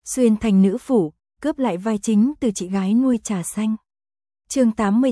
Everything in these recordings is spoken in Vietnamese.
xuyên thành nữ phủ, cướp lại vai chính từ chị gái nuôi trà xanh. Chương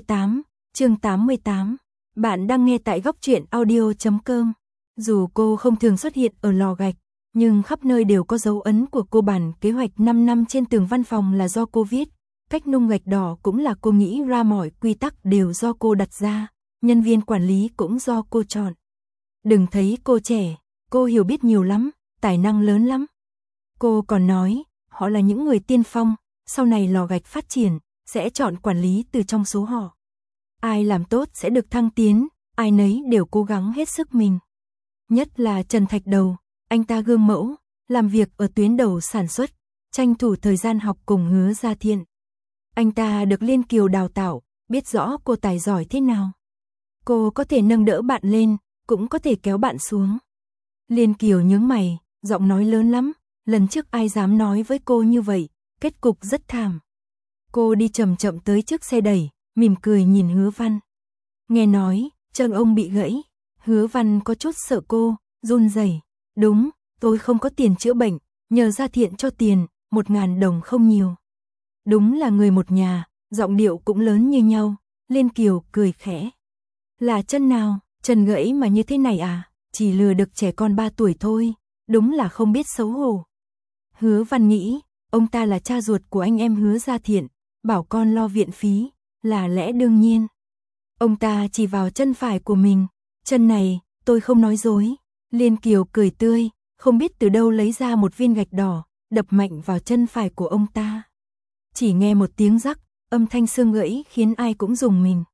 88. Bạn đang nghe tại góc truyện audio.com. Dù cô không thường xuất hiện ở lò gạch, nhưng khắp nơi đều có dấu ấn của cô. Bản kế hoạch 5 năm trên tường văn phòng là do cô viết, cách nung gạch đỏ cũng là cô nghĩ ra, mọi quy tắc đều do cô đặt ra, nhân viên quản lý cũng do cô chọn. Đừng thấy cô trẻ, cô hiểu biết nhiều lắm, tài năng lớn lắm. Cô còn nói, họ là những người tiên phong, sau này lò gạch phát triển, sẽ chọn quản lý từ trong số họ. Ai làm tốt sẽ được thăng tiến, ai nấy đều cố gắng hết sức mình. Nhất là Trần Thạch Đầu, anh ta gương mẫu, làm việc ở tuyến đầu sản xuất, tranh thủ thời gian học cùng Hứa Gia Thiện. Anh ta được Liên Kiều đào tạo, biết rõ cô tài giỏi thế nào. Cô có thể nâng đỡ bạn lên, cũng có thể kéo bạn xuống. Liên Kiều nhướng mày, giọng nói lớn lắm, lần trước ai dám nói với cô như vậy, kết cục rất thảm. Cô đi chậm chậm tới trước xe đẩy, mỉm cười nhìn Hứa Văn. Nghe nói, chân ông bị gãy. Hứa Văn có chút sợ cô, run rẩy. Đúng, tôi không có tiền chữa bệnh, nhờ Gia Thiện cho tiền, 1.000 đồng không nhiều. Đúng là người một nhà, giọng điệu cũng lớn như nhau. Liên Kiều cười khẽ. Là chân nào, chân gãy mà như thế này à, chỉ lừa được trẻ con 3 tuổi thôi, đúng là không biết xấu hổ. Hứa Văn nghĩ, ông ta là cha ruột của anh em Hứa Gia Thiện, bảo con lo viện phí, là lẽ đương nhiên. Ông ta chỉ vào chân phải của mình, chân này, tôi không nói dối. Liên Kiều cười tươi, không biết từ đâu lấy ra một viên gạch đỏ, đập mạnh vào chân phải của ông ta. Chỉ nghe một tiếng rắc, âm thanh xương gãy khiến ai cũng rùng mình.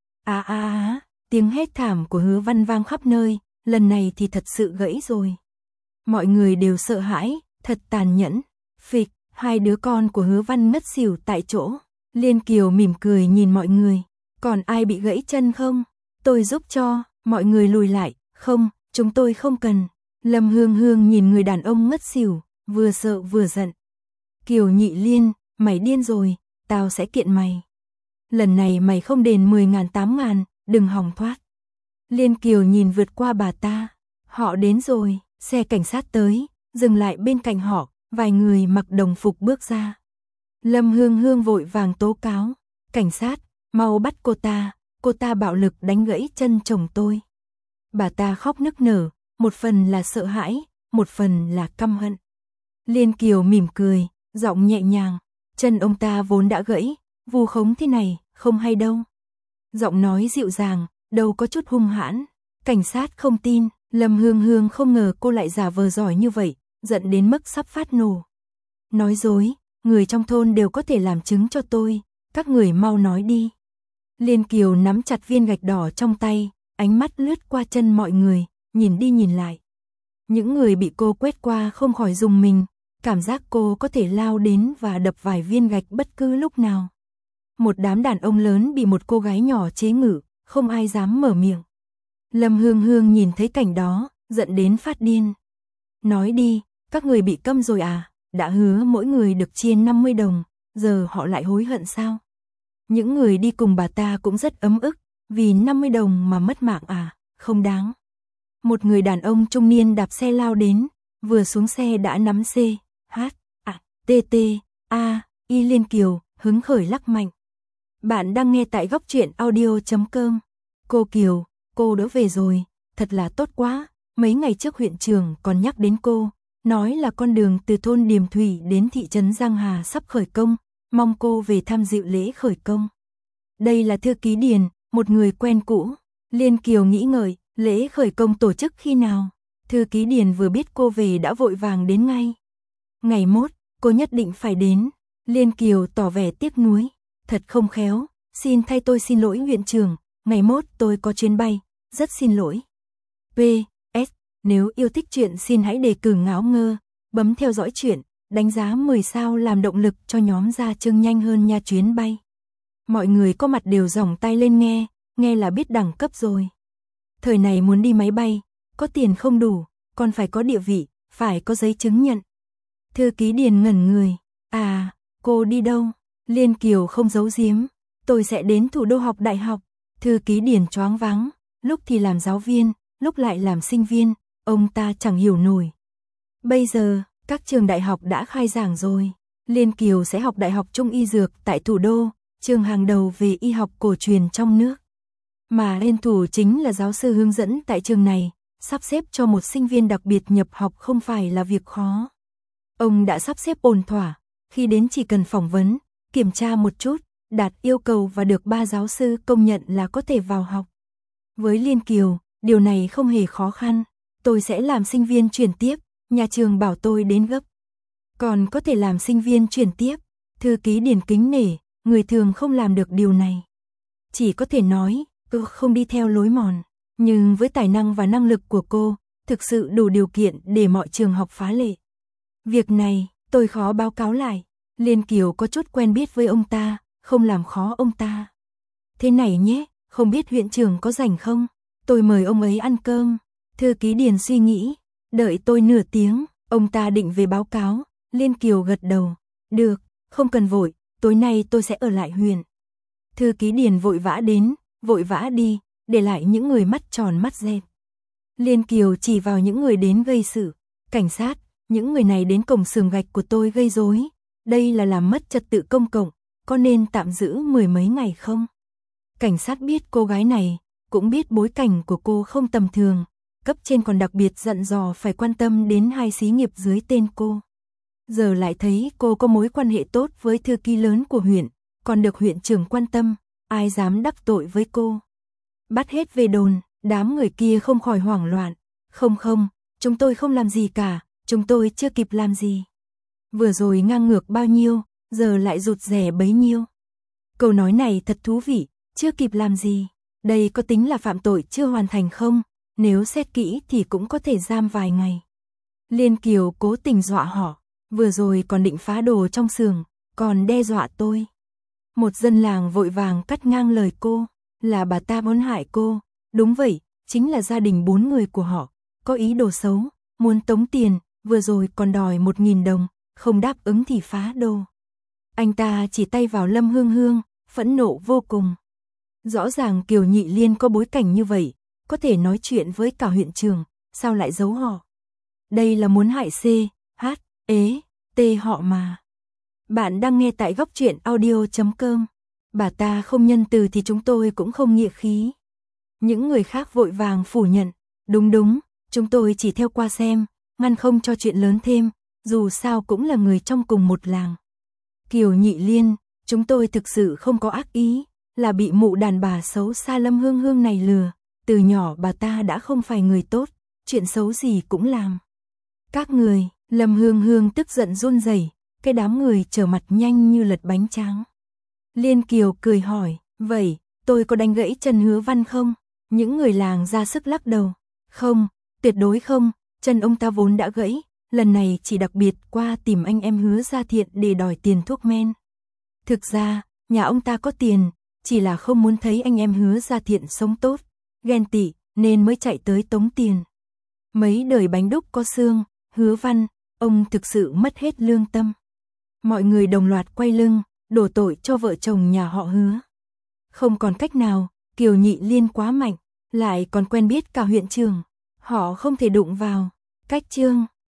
Tiếng hét thảm của Hứa Văn vang khắp nơi, lần này thì thật sự gãy rồi. Mọi người đều sợ hãi, thật tàn nhẫn. Phịch, hai đứa con của Hứa Văn ngất xỉu tại chỗ. Liên Kiều mỉm cười nhìn mọi người. Còn ai bị gãy chân không? Tôi giúp cho. Mọi người lùi lại. Không, chúng tôi không cần. Lâm Hương Hương nhìn người đàn ông ngất xỉu, vừa sợ vừa giận. Kiều Nhị Liên, mày điên rồi, tao sẽ kiện mày. Lần này mày không đền 10.000 8.000, đừng hòng thoát. Liên Kiều nhìn vượt qua bà ta. Họ đến rồi, xe cảnh sát tới, dừng lại bên cạnh họ, vài người mặc đồng phục bước ra. Lâm Hương Hương vội vàng tố cáo. Cảnh sát, mau bắt cô ta bạo lực đánh gãy chân chồng tôi. Bà ta khóc nức nở, một phần là sợ hãi, một phần là căm hận. Liên Kiều mỉm cười, giọng nhẹ nhàng. Chân ông ta vốn đã gãy, vu khống thế này, không hay đâu. Giọng nói dịu dàng, đâu có chút hung hãn. Cảnh sát không tin, Lâm Hương Hương không ngờ cô lại giả vờ giỏi như vậy, giận đến mức sắp phát nổ. Nói dối, người trong thôn đều có thể làm chứng cho tôi, các người mau nói đi. Liên Kiều nắm chặt viên gạch đỏ trong tay, ánh mắt lướt qua chân mọi người, nhìn đi nhìn lại. Những người bị cô quét qua không khỏi rùng mình, cảm giác cô có thể lao đến và đập vài viên gạch bất cứ lúc nào. Một đám đàn ông lớn bị một cô gái nhỏ chế ngự, không ai dám mở miệng. Lâm Hương Hương nhìn thấy cảnh đó, giận đến phát điên. Nói đi, các người bị câm rồi à, đã hứa mỗi người được chia 50 đồng, giờ họ lại hối hận sao? Những người đi cùng bà ta cũng rất ấm ức, vì 50 đồng mà mất mạng à, không đáng. Một người đàn ông trung niên đạp xe lao đến, vừa xuống xe đã nắm Y Liên Kiều, hứng khởi lắc mạnh. Bạn đang nghe tại góc truyện audio.com. Cô Kiều, cô đã về rồi, thật là tốt quá. Mấy ngày trước huyện trưởng còn nhắc đến cô, nói là con đường từ thôn Điềm Thủy đến thị trấn Giang Hà sắp khởi công, mong cô về tham dự lễ khởi công. Đây là thư ký Điền, một người quen cũ. Liên Kiều nghĩ ngợi, lễ khởi công tổ chức khi nào? Thư ký Điền vừa biết cô về đã vội vàng đến ngay. Ngày mốt, cô nhất định phải đến. Liên Kiều tỏ vẻ tiếc nuối. Thật không khéo, xin thay tôi xin lỗi huyện trưởng, ngày mốt tôi có chuyến bay, rất xin lỗi. PS, nếu yêu thích truyện xin hãy đề cử Ngáo Ngơ, bấm theo dõi truyện, đánh giá 10 sao làm động lực cho nhóm ra chương nhanh hơn nha chuyến bay. Mọi người có mặt đều giỏng tay lên nghe là biết đẳng cấp rồi. Thời này muốn đi máy bay, có tiền không đủ, còn phải có địa vị, phải có giấy chứng nhận. Thư ký Điền ngẩn người, cô đi đâu? Liên Kiều không giấu giếm, tôi sẽ đến thủ đô học đại học. Thư ký Điền choáng váng, lúc thì làm giáo viên, lúc lại làm sinh viên, ông ta chẳng hiểu nổi. Bây giờ, Các trường đại học đã khai giảng rồi. Liên Kiều sẽ học Đại học Trung y Dược tại thủ đô, trường hàng đầu về y học cổ truyền trong nước. Mà Liên Thủ chính là giáo sư hướng dẫn tại trường này, sắp xếp cho một sinh viên đặc biệt nhập học không phải là việc khó. Ông đã sắp xếp ổn thỏa, khi đến chỉ cần phỏng vấn, kiểm tra một chút, đạt yêu cầu và được 3 giáo sư công nhận là có thể vào học. Với Liên Kiều, điều này không hề khó khăn, tôi sẽ làm sinh viên chuyển tiếp, nhà trường bảo tôi đến gấp. Còn có thể làm sinh viên chuyển tiếp, thư ký Điền kính nể, người thường không làm được điều này. Chỉ có thể nói, không đi theo lối mòn, nhưng với tài năng và năng lực của cô, thực sự đủ điều kiện để mọi trường học phá lệ. Việc này, tôi khó báo cáo lại, Liên Kiều có chút quen biết với ông ta, không làm khó ông ta. Thế này nhé, không biết huyện trưởng có rảnh không? Tôi mời ông ấy ăn cơm. Thư ký Điền suy nghĩ, đợi tôi nửa tiếng, ông ta định về báo cáo. Liên Kiều gật đầu, được, không cần vội, tối nay tôi sẽ ở lại huyện. Thư ký Điền vội vã đến, vội vã đi, để lại những người mắt tròn mắt dẹt. Liên Kiều chỉ vào những người đến gây sự, cảnh sát, những người này đến cổng xưởng gạch của tôi gây rối, đây là làm mất trật tự công cộng, có nên tạm giữ 10 mấy ngày không? Cảnh sát biết cô gái này, cũng biết bối cảnh của cô không tầm thường, cấp trên còn đặc biệt dặn dò phải quan tâm đến 2 xí nghiệp dưới tên cô. Giờ lại thấy cô có mối quan hệ tốt với thư ký lớn của huyện, còn được huyện trưởng quan tâm, ai dám đắc tội với cô. Bắt hết về đồn, đám người kia không khỏi hoảng loạn. Không, chúng tôi không làm gì cả, chúng tôi chưa kịp làm gì. Vừa rồi ngang ngược bao nhiêu, giờ lại rụt rè bấy nhiêu. Câu nói này thật thú vị, chưa kịp làm gì. Đây có tính là phạm tội chưa hoàn thành không? Nếu xét kỹ thì cũng có thể giam vài ngày. Liên Kiều cố tình dọa họ, vừa rồi còn định phá đồ trong xưởng, còn đe dọa tôi. Một dân làng vội vàng cắt ngang lời cô, là bà ta muốn hại cô. Đúng vậy, chính là gia đình 4 người của họ, có ý đồ xấu, muốn tống tiền, vừa rồi còn đòi 1.000 đồng, không đáp ứng thì phá đồ. Anh ta chỉ tay vào Lâm Hương Hương, phẫn nộ vô cùng. Rõ ràng Kiều Nhị Liên có bối cảnh như vậy, có thể nói chuyện với cả huyện trưởng, sao lại giấu họ? Đây là muốn hại C, H, E, T họ mà. Bạn đang nghe tại góc truyện audio.com. Bà ta không nhân từ thì chúng tôi cũng không nghĩa khí. Những người khác vội vàng phủ nhận. Đúng, chúng tôi chỉ theo qua xem, ngăn không cho chuyện lớn thêm, dù sao cũng là người trong cùng một làng. Kiều Nhị Liên, chúng tôi thực sự không có ác ý, là bị mụ đàn bà xấu xa Lâm Hương Hương này lừa. Từ nhỏ bà ta đã không phải người tốt, chuyện xấu gì cũng làm. Các người, Lâm Hương Hương tức giận run rẩy, cái đám người trở mặt nhanh như lật bánh tráng. Liên Kiều cười hỏi, vậy, tôi có đánh gãy chân Hứa Văn không? Những người làng ra sức lắc đầu. Không, tuyệt đối không, chân ông ta vốn đã gãy, lần này chỉ đặc biệt qua tìm anh em Hứa Gia Thiện để đòi tiền thuốc men. Thực ra, nhà ông ta có tiền, chỉ là không muốn thấy anh em Hứa Gia Thiện sống tốt, ghen tị, nên mới chạy tới tống tiền. Mấy đời bánh đúc có xương, Hứa Văn, ông thực sự mất hết lương tâm. Mọi người đồng loạt quay lưng, đổ tội cho vợ chồng nhà họ Hứa. Không còn cách nào, Kiều Nhị Liên quá mạnh, lại còn quen biết cả huyện trưởng, họ không thể đụng vào. Cách chương